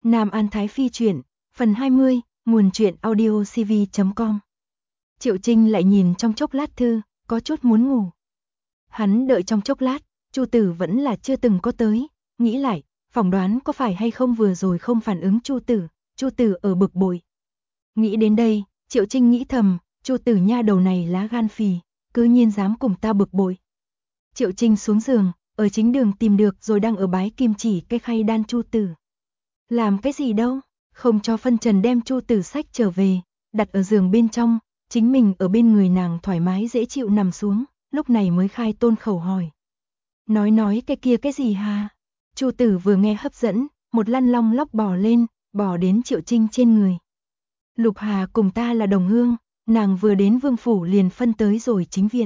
Nam An Thái Phi truyện, phần 20, nguồn truyện audio cv.com. Triệu Trinh lại nhìn trong chốc lát thư, có chút muốn ngủ. Hắn đợi trong chốc lát, Chu Tử vẫn là chưa từng có tới, nghĩ lại, phỏng đoán có phải hay không vừa rồi không phản ứng Chu Tử ở bực bội. Nghĩ đến đây, Triệu Trinh nghĩ thầm, Chu Tử nha đầu này lá gan phì, cứ nhiên dám cùng ta bực bội. Triệu Trinh xuống giường, ở chính đường tìm được rồi đang ở bái kim chỉ cái khay đan Chu Tử. Làm cái gì đâu, không cho phân trần đem Chu Tử sách trở về, đặt ở giường bên trong, chính mình ở bên người nàng thoải mái dễ chịu nằm xuống, lúc này mới khai tôn khẩu hỏi. Nói cái kia cái gì hà? Chu Tử vừa nghe hấp dẫn, một lăn long lóc bò lên, bò đến Triệu Trinh trên người. Lục Hà cùng ta là đồng hương, nàng vừa đến vương phủ liền phân tới rồi chính viện.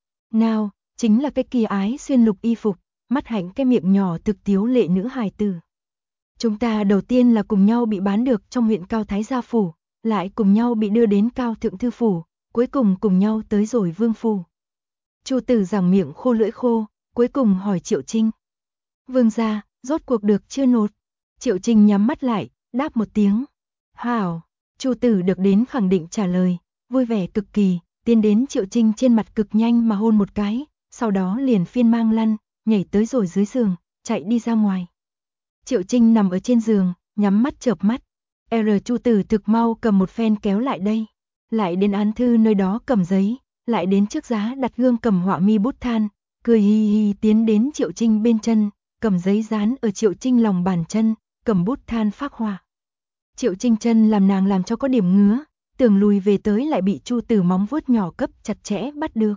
Nào, chính là cái kia ái xuyên lục y phục, mắt hạnh cái miệng nhỏ thực tiếu lệ nữ hài tử. Chúng ta đầu tiên là cùng nhau bị bán được trong huyện Cao Thái Gia Phủ, lại cùng nhau bị đưa đến Cao Thượng Thư Phủ, cuối cùng cùng nhau tới rồi Vương Phủ. Chu Tử giằng miệng khô lưỡi khô, cuối cùng hỏi Triệu Trinh. Vương gia, rốt cuộc được chưa nột? Triệu Trinh nhắm mắt lại, đáp một tiếng. Hảo, Chu Tử được đến khẳng định trả lời, vui vẻ cực kỳ, tiến đến Triệu Trinh trên mặt cực nhanh mà hôn một cái, sau đó liền phiên mang lăn, nhảy tới rồi dưới giường, chạy đi ra ngoài. Triệu Trinh nằm ở trên giường, nhắm mắt chợp mắt. Chu Tử thực mau cầm một phen kéo lại đây. Lại đến án thư nơi đó cầm giấy, lại đến trước giá đặt gương cầm họa mi bút than, cười hi hi tiến đến Triệu Trinh bên chân, cầm giấy dán ở Triệu Trinh lòng bàn chân, cầm bút than phác họa. Triệu Trinh chân làm nàng làm cho có điểm ngứa, tưởng lùi về tới lại bị Chu Tử móng vuốt nhỏ cấp chặt chẽ bắt được.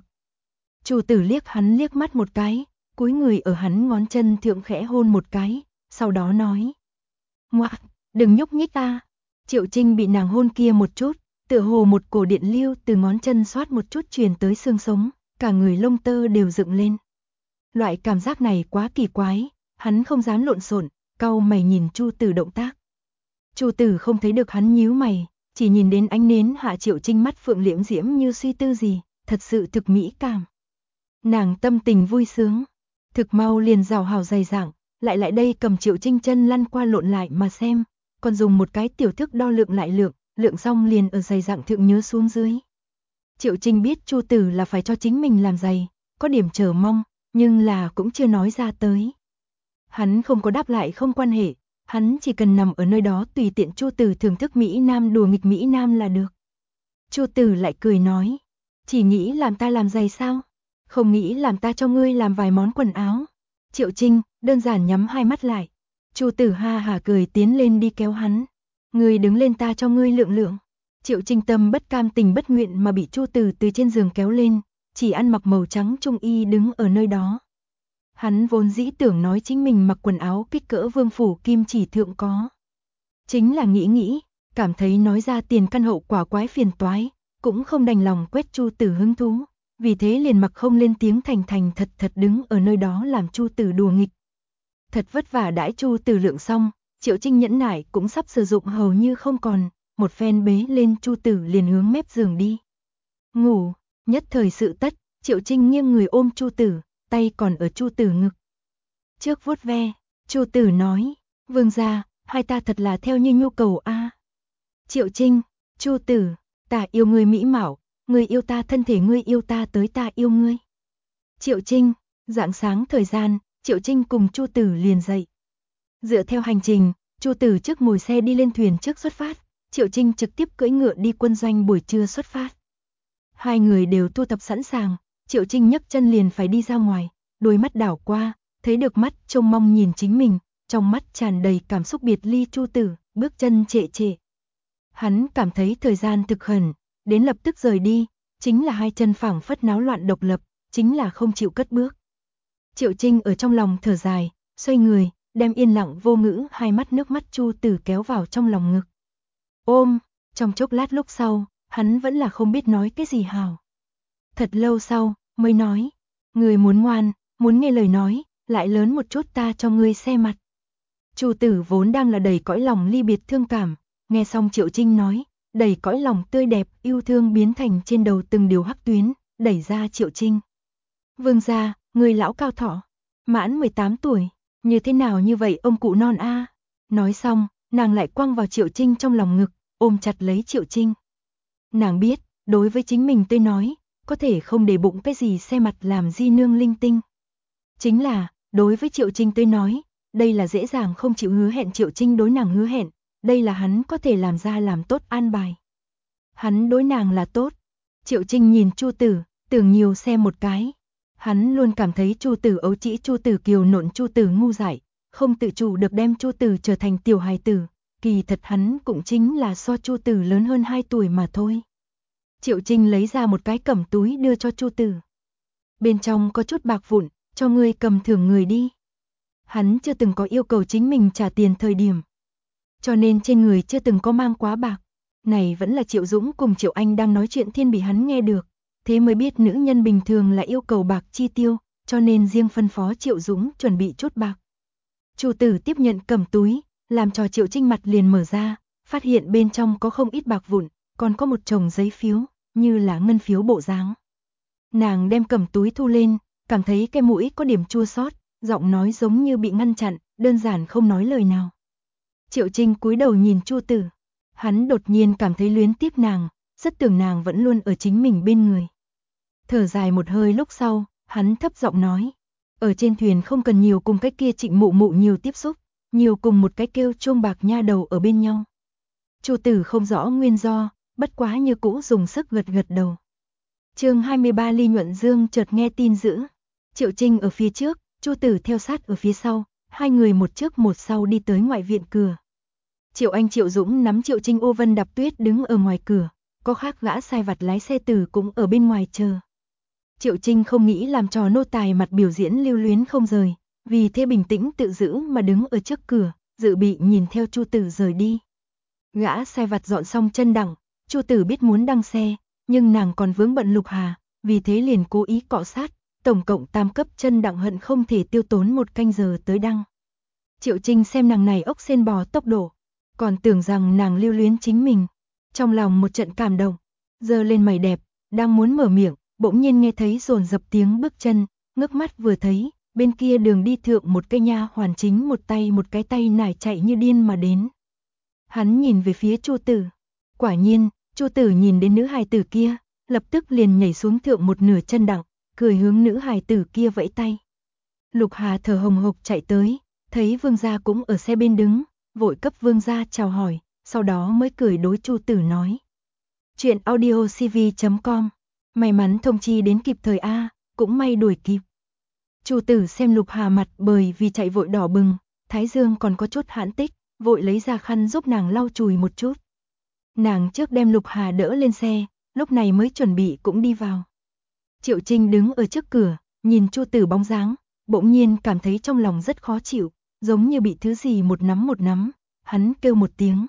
Chu Tử liếc hắn liếc mắt một cái, cúi người ở hắn ngón chân thượng khẽ hôn một cái, sau đó nói. Ngoạc, đừng nhúc nhích ta. Triệu Trinh bị nàng hôn kia một chút, tựa hồ một cổ điện lưu từ ngón chân xoát một chút truyền tới xương sống, cả người lông tơ đều dựng lên. Loại cảm giác này quá kỳ quái, hắn không dám lộn xộn, cau mày nhìn Chu Tử động tác. Chu Tử không thấy được hắn nhíu mày, chỉ nhìn đến ánh nến hạ Triệu Trinh mắt phượng liễm diễm như suy tư gì, thật sự thực mỹ cảm. Nàng tâm tình vui sướng, thực mau liền rào hào dày dẳng, lại đây cầm Triệu Trinh chân lăn qua lộn lại mà xem, còn dùng một cái tiểu thước đo lượng lại lượng xong liền ở dày dặng thượng nhớ xuống dưới. Triệu Trinh biết Chu Tử là phải cho chính mình làm giày, có điểm chờ mong, nhưng là cũng chưa nói ra tới. Hắn không có đáp lại không quan hệ, hắn chỉ cần nằm ở nơi đó tùy tiện Chu Tử thưởng thức Mỹ Nam đùa nghịch Mỹ Nam là được. Chu Tử lại cười nói, chỉ nghĩ làm ta làm giày sao? Không nghĩ làm ta cho ngươi làm vài món quần áo. Triệu Trinh đơn giản nhắm hai mắt lại. Chu Tử ha hả cười tiến lên đi kéo hắn. Ngươi đứng lên ta cho ngươi lượng. Triệu Trinh tâm bất cam tình bất nguyện mà bị Chu Tử từ trên giường kéo lên, chỉ ăn mặc màu trắng trung y đứng ở nơi đó. Hắn vốn dĩ tưởng nói chính mình mặc quần áo kích cỡ vương phủ kim chỉ thượng có. Chính là nghĩ, cảm thấy nói ra tiền căn hậu quả quái phiền toái, cũng không đành lòng quét Chu Tử hứng thú. Vì thế liền mặc không lên tiếng thành thật đứng ở nơi đó làm Chu Tử đùa nghịch. Thật vất vả đãi Chu Tử lượng xong, Triệu Trinh nhẫn nại cũng sắp sử dụng hầu như không còn, một phen bế lên Chu Tử liền hướng mép giường đi. Ngủ, nhất thời sự tất, Triệu Trinh nghiêng người ôm Chu Tử, tay còn ở Chu Tử ngực. Trước vuốt ve, Chu Tử nói, vương gia, hai ta thật là theo như nhu cầu a. Triệu Trinh, Chu Tử, ta yêu ngươi mỹ mạo. Ngươi yêu ta thân thể ngươi yêu ta tới ta yêu ngươi. Triệu Trinh, rạng sáng thời gian, Triệu Trinh cùng Chu Tử liền dậy. Dựa theo hành trình, Chu Tử trước ngồi xe đi lên thuyền trước xuất phát, Triệu Trinh trực tiếp cưỡi ngựa đi quân doanh buổi trưa xuất phát. Hai người đều thu tập sẵn sàng, Triệu Trinh nhấc chân liền phải đi ra ngoài, đôi mắt đảo qua, thấy được mắt trông mong nhìn chính mình, trong mắt tràn đầy cảm xúc biệt ly Chu Tử, bước chân trệ. Hắn cảm thấy thời gian thực khẩn. Đến lập tức rời đi, chính là hai chân phảng phất náo loạn độc lập, chính là không chịu cất bước. Triệu Trinh ở trong lòng thở dài, xoay người, đem yên lặng vô ngữ hai mắt nước mắt Chu Tử kéo vào trong lòng ngực. Ôm, trong chốc lát lúc sau, hắn vẫn là không biết nói cái gì hảo. Thật lâu sau, mới nói, người muốn ngoan, muốn nghe lời nói, lại lớn một chút ta cho ngươi xe mặt. Chu Tử vốn đang là đầy cõi lòng ly biệt thương cảm, nghe xong Triệu Trinh nói, đầy cõi lòng tươi đẹp, yêu thương biến thành trên đầu từng điều hắc tuyến, đẩy ra Triệu Trinh. Vương gia, người lão cao thọ, mãn 18 tuổi, như thế nào như vậy ông cụ non a? Nói xong, nàng lại quăng vào Triệu Trinh trong lòng ngực, ôm chặt lấy Triệu Trinh. Nàng biết, đối với chính mình tôi nói, có thể không để bụng cái gì xe mặt làm di nương linh tinh. Chính là, đối với Triệu Trinh tôi nói, đây là dễ dàng không chịu hứa hẹn Triệu Trinh đối nàng hứa hẹn, đây là hắn có thể làm ra làm tốt an bài. Hắn đối nàng là tốt. Triệu Trinh nhìn Chu Tử, tưởng nhiều xem một cái. Hắn luôn cảm thấy Chu Tử ấu trĩ, Chu Tử kiều nộn, Chu Tử ngu dại, không tự chủ được đem Chu Tử trở thành tiểu hài tử, kỳ thật hắn cũng chính là so Chu Tử lớn hơn 2 tuổi mà thôi. Triệu Trinh lấy ra một cái cẩm túi đưa cho Chu Tử. Bên trong có chút bạc vụn, cho ngươi cầm thưởng người đi. Hắn chưa từng có yêu cầu chính mình trả tiền thời điểm, cho nên trên người chưa từng có mang quá bạc. Này vẫn là Triệu Dũng cùng Triệu Anh đang nói chuyện thiên bị hắn nghe được, thế mới biết nữ nhân bình thường là yêu cầu bạc chi tiêu, cho nên riêng phân phó Triệu Dũng chuẩn bị chút bạc. Chu Tử tiếp nhận cầm túi, làm cho Triệu Trinh mặt liền mở ra, phát hiện bên trong có không ít bạc vụn, còn có một chồng giấy phiếu, như là ngân phiếu bộ dáng. Nàng đem cầm túi thu lên, cảm thấy cái mũi có điểm chua xót, giọng nói giống như bị ngăn chặn, đơn giản không nói lời nào. Triệu Trinh cúi đầu nhìn Chu Tử, hắn đột nhiên cảm thấy luyến tiếc nàng, rất tưởng nàng vẫn luôn ở chính mình bên người. Thở dài một hơi lúc sau, hắn thấp giọng nói, ở trên thuyền không cần nhiều cùng cái kia Trịnh mụ mụ nhiều tiếp xúc, nhiều cùng một cái kêu Trông Bạc nha đầu ở bên nhau. Chu Tử không rõ nguyên do, bất quá như cũ dùng sức gật gật đầu. Chương 23 Ly Nhuận Dương chợt nghe tin dữ. Triệu Trinh ở phía trước, Chu Tử theo sát ở phía sau, hai người một trước một sau đi tới ngoại viện cửa. Triệu Anh Triệu Dũng nắm Triệu Trinh ô vân đạp tuyết đứng ở ngoài cửa, có khác gã sai vặt lái xe tử cũng ở bên ngoài chờ. Triệu Trinh không nghĩ làm trò nô tài mặt biểu diễn lưu luyến không rời, vì thế bình tĩnh tự giữ mà đứng ở trước cửa, dự bị nhìn theo Chu Tử rời đi. Gã sai vặt dọn xong chân đặng, Chu Tử biết muốn đăng xe, nhưng nàng còn vướng bận Lục Hà, vì thế liền cố ý cọ sát, tổng cộng tam cấp chân đặng hận không thể tiêu tốn 1 canh giờ tới đăng. Triệu Trinh xem nàng này ốc sên bò tốc độ, còn tưởng rằng nàng lưu luyến chính mình, trong lòng một trận cảm động, giơ lên mày đẹp, đang muốn mở miệng, bỗng nhiên nghe thấy dồn dập tiếng bước chân, ngước mắt vừa thấy, bên kia đường đi thượng một cây nha hoàn chính một cái tay nải chạy như điên mà đến. Hắn nhìn về phía Chu Tử, quả nhiên, Chu Tử nhìn đến nữ hài tử kia, lập tức liền nhảy xuống thượng một nửa chân đặng, cười hướng nữ hài tử kia vẫy tay. Lục Hà thở hồng hộc chạy tới, thấy Vương gia cũng ở xe bên đứng, vội cấp Vương gia chào hỏi, sau đó mới cười đối Chu Tử nói. Chuyện audiocv.com, may mắn thông chi đến kịp thời a, cũng may đuổi kịp. Chu Tử xem Lục Hà mặt bởi vì chạy vội đỏ bừng, thái dương còn có chút hãn tích, vội lấy ra khăn giúp nàng lau chùi một chút. Nàng trước đem Lục Hà đỡ lên xe, lúc này mới chuẩn bị cũng đi vào. Triệu Trinh đứng ở trước cửa, nhìn Chu Tử bóng dáng, bỗng nhiên cảm thấy trong lòng rất khó chịu, giống như bị thứ gì một nắm, hắn kêu một tiếng.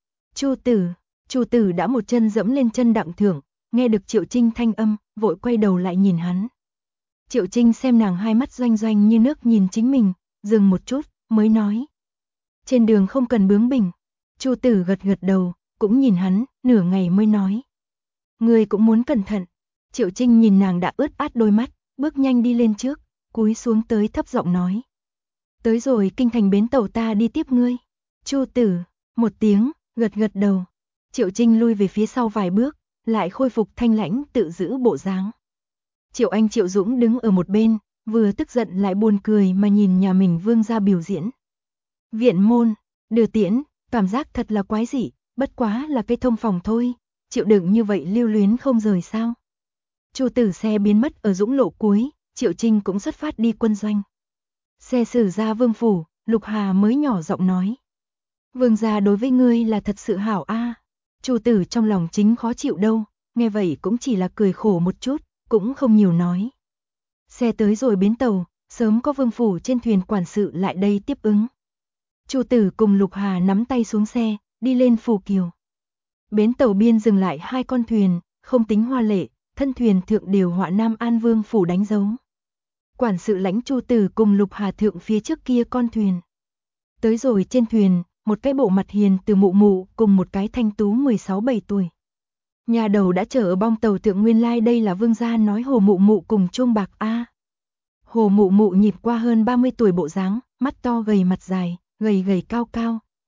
Chu Tử đã một chân dẫm lên chân đặng thượng, nghe được Triệu Trinh thanh âm, vội quay đầu lại nhìn hắn. Triệu Trinh xem nàng hai mắt doanh doanh như nước nhìn chính mình, dừng một chút, mới nói. Trên đường không cần bướng bỉnh. Chu Tử gật gật đầu, cũng nhìn hắn, nửa ngày mới nói. Ngươi cũng muốn cẩn thận. Triệu Trinh nhìn nàng đã ướt át đôi mắt, bước nhanh đi lên trước, cúi xuống tới thấp giọng nói. Tới rồi kinh thành bến tàu ta đi tiếp ngươi. Chu Tử, một tiếng, gật gật đầu. Triệu Trinh lui về phía sau vài bước, lại khôi phục thanh lãnh tự giữ bộ dáng. Triệu Anh Triệu Dũng đứng ở một bên, vừa tức giận lại buồn cười mà nhìn nhà mình Vương gia biểu diễn. Viện môn, đưa tiễn, cảm giác thật là quái dị, bất quá là cái thông phòng thôi, chịu đựng như vậy lưu luyến không rời sao. Chu Tử xe biến mất ở Dũng lộ cuối, Triệu Trinh cũng xuất phát đi quân doanh. Xe xử ra Vương phủ, Lục Hà mới nhỏ giọng nói. Vương gia đối với ngươi là thật sự hảo a. Chu Tử trong lòng chính khó chịu đâu, nghe vậy cũng chỉ là cười khổ một chút, cũng không nhiều nói. Xe tới rồi bến tàu, sớm có Vương phủ trên thuyền quản sự lại đây tiếp ứng. Chu Tử cùng Lục Hà nắm tay xuống xe, đi lên phù kiều. Bến tàu biên dừng lại 2 con thuyền, không tính hoa lệ, thân thuyền thượng đều họa Nam An Vương phủ đánh dấu. Quản sự lãnh Chu Tử cùng Lục Hà thượng phía trước kia con thuyền. Tới rồi trên thuyền, một cái bộ mặt hiền từ mụ mụ cùng một cái thanh tú 16-17 tuổi. Nhà đầu đã chờ ở bong tàu thượng, nguyên lai đây là Vương gia nói Hồ mụ mụ cùng Trông Bạc a. Hồ mụ mụ nhịp qua hơn 30 tuổi bộ dáng, mắt to gầy mặt dài, gầy gầy cao cao,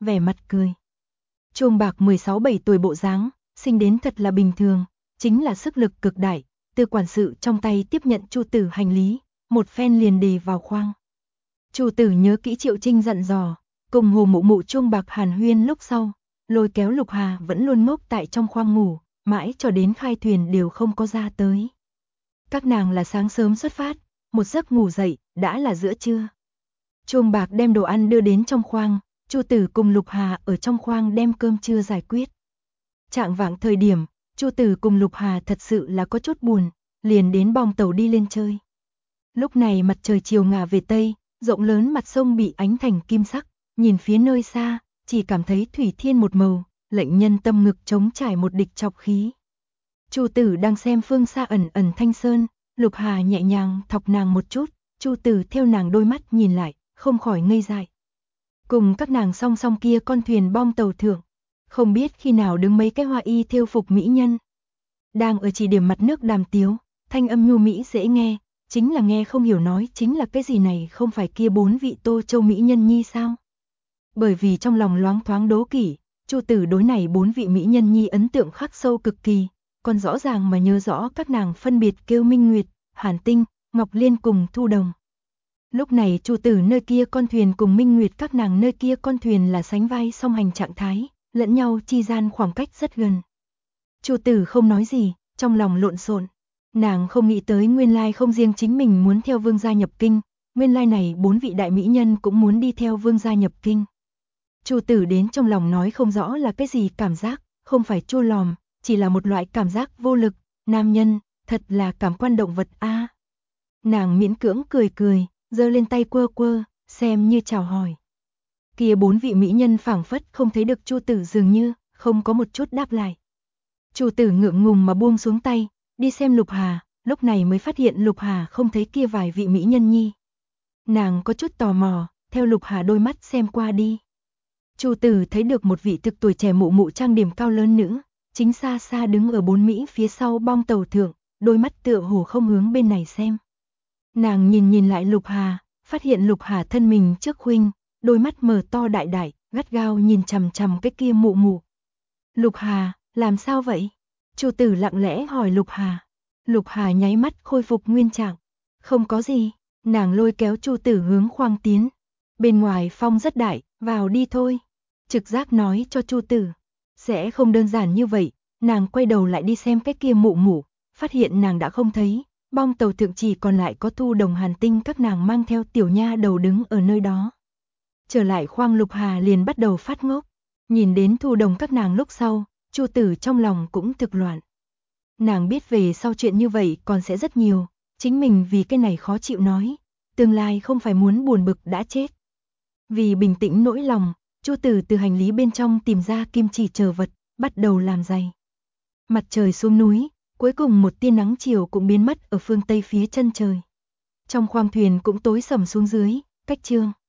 vẻ mặt cười. Chuông bạc 16-17 tuổi bộ dáng, sinh đến thật là bình thường, chính là sức lực cực đại, từ quản sự trong tay tiếp nhận Chu Tử hành lý, một phen liền đề vào khoang. Chu Tử nhớ kỹ Triệu Trinh dặn dò, cùng Hồ Mụ Mụ chuông bạc hàn huyên lúc sau, lôi kéo Lục Hà vẫn luôn ngốc tại trong khoang ngủ, mãi cho đến khai thuyền đều không có ra tới. Các nàng là sáng sớm xuất phát, một giấc ngủ dậy, đã là giữa trưa. Chuông bạc đem đồ ăn đưa đến trong khoang, Chu Tử cùng Lục Hà ở trong khoang đem cơm trưa giải quyết. Chạng vạng thời điểm, Chu Tử cùng Lục Hà thật sự là có chút buồn, liền đến bong tàu đi lên chơi. Lúc này mặt trời chiều ngả về tây, rộng lớn mặt sông bị ánh thành kim sắc, nhìn phía nơi xa, chỉ cảm thấy thủy thiên một màu, lệnh nhân tâm ngực trống trải một địch chọc khí. Chu Tử đang xem phương xa ẩn ẩn thanh sơn, Lục Hà nhẹ nhàng thọc nàng một chút, Chu Tử theo nàng đôi mắt nhìn lại, không khỏi ngây dại. Cùng các nàng song song kia con thuyền bong tàu thượng, không biết khi nào đứng mấy cái hoa y thêu phục mỹ nhân. Đang ở chỉ điểm mặt nước đàm tiếu, thanh âm nhu mỹ dễ nghe, chính là nghe không hiểu nói chính là cái gì này không phải kia 4 vị Tô Châu mỹ nhân nhi sao? Bởi vì trong lòng loáng thoáng đố kỵ, Chu Tử đối này 4 vị mỹ nhân nhi ấn tượng khắc sâu cực kỳ, còn rõ ràng mà nhớ rõ các nàng phân biệt kêu Minh Nguyệt, Hàn Tinh, Ngọc Liên cùng Thu Đồng. Lúc này Chu Tử nơi kia con thuyền cùng Minh Nguyệt các nàng nơi kia con thuyền là sánh vai song hành trạng thái, lẫn nhau chi gian khoảng cách rất gần. Chu Tử không nói gì, trong lòng lộn xộn. Nàng không nghĩ tới nguyên lai không riêng chính mình muốn theo vương gia nhập kinh, nguyên lai này 4 vị đại mỹ nhân cũng muốn đi theo vương gia nhập kinh. Chu Tử đến trong lòng nói không rõ là cái gì cảm giác, không phải chua lòm, chỉ là một loại cảm giác vô lực, nam nhân, thật là cảm quan động vật a. Nàng miễn cưỡng cười cười, giơ lên tay quơ quơ, xem như chào hỏi. Kia 4 vị mỹ nhân phảng phất không thấy được Chu Tử dường như, không có một chút đáp lại. Chu Tử ngượng ngùng mà buông xuống tay, đi xem Lục Hà, lúc này mới phát hiện Lục Hà không thấy kia vài vị mỹ nhân nhi. Nàng có chút tò mò, theo Lục Hà đôi mắt xem qua đi. Chu Tử thấy được một vị thực tuổi trẻ mụ mụ trang điểm cao lớn nữ, chính xa xa đứng ở 4 mỹ phía sau bong tàu thượng, đôi mắt tựa hồ không hướng bên này xem. Nàng nhìn lại Lục Hà, phát hiện Lục Hà thân mình trước khuynh, đôi mắt mở to đại đại, gắt gao nhìn chằm chằm cái kia mụ mụ. Lục Hà, làm sao vậy? Chu Tử lặng lẽ hỏi Lục Hà. Lục Hà nháy mắt khôi phục nguyên trạng. Không có gì, nàng lôi kéo Chu Tử hướng khoang tiến. Bên ngoài phong rất đại, vào đi thôi. Trực giác nói cho Chu Tử. Sẽ không đơn giản như vậy, nàng quay đầu lại đi xem cái kia mụ mụ, phát hiện nàng đã không thấy. Bong tàu thượng chỉ còn lại có Thu Đồng Hàn Tinh các nàng mang theo tiểu nha đầu đứng ở nơi đó. Trở lại khoang Lục Hà liền bắt đầu phát ngốc. Nhìn đến Thu Đồng các nàng lúc sau, Chu Tử trong lòng cũng thực loạn. Nàng biết về sau chuyện như vậy còn sẽ rất nhiều, chính mình vì cái này khó chịu nói, tương lai không phải muốn buồn bực đã chết. Vì bình tĩnh nỗi lòng, Chu Tử từ hành lý bên trong tìm ra kim chỉ chờ vật, bắt đầu làm giày. Mặt trời xuống núi, cuối cùng một tia nắng chiều cũng biến mất ở phương tây phía chân trời. Trong khoang thuyền cũng tối sầm xuống dưới, cách trương.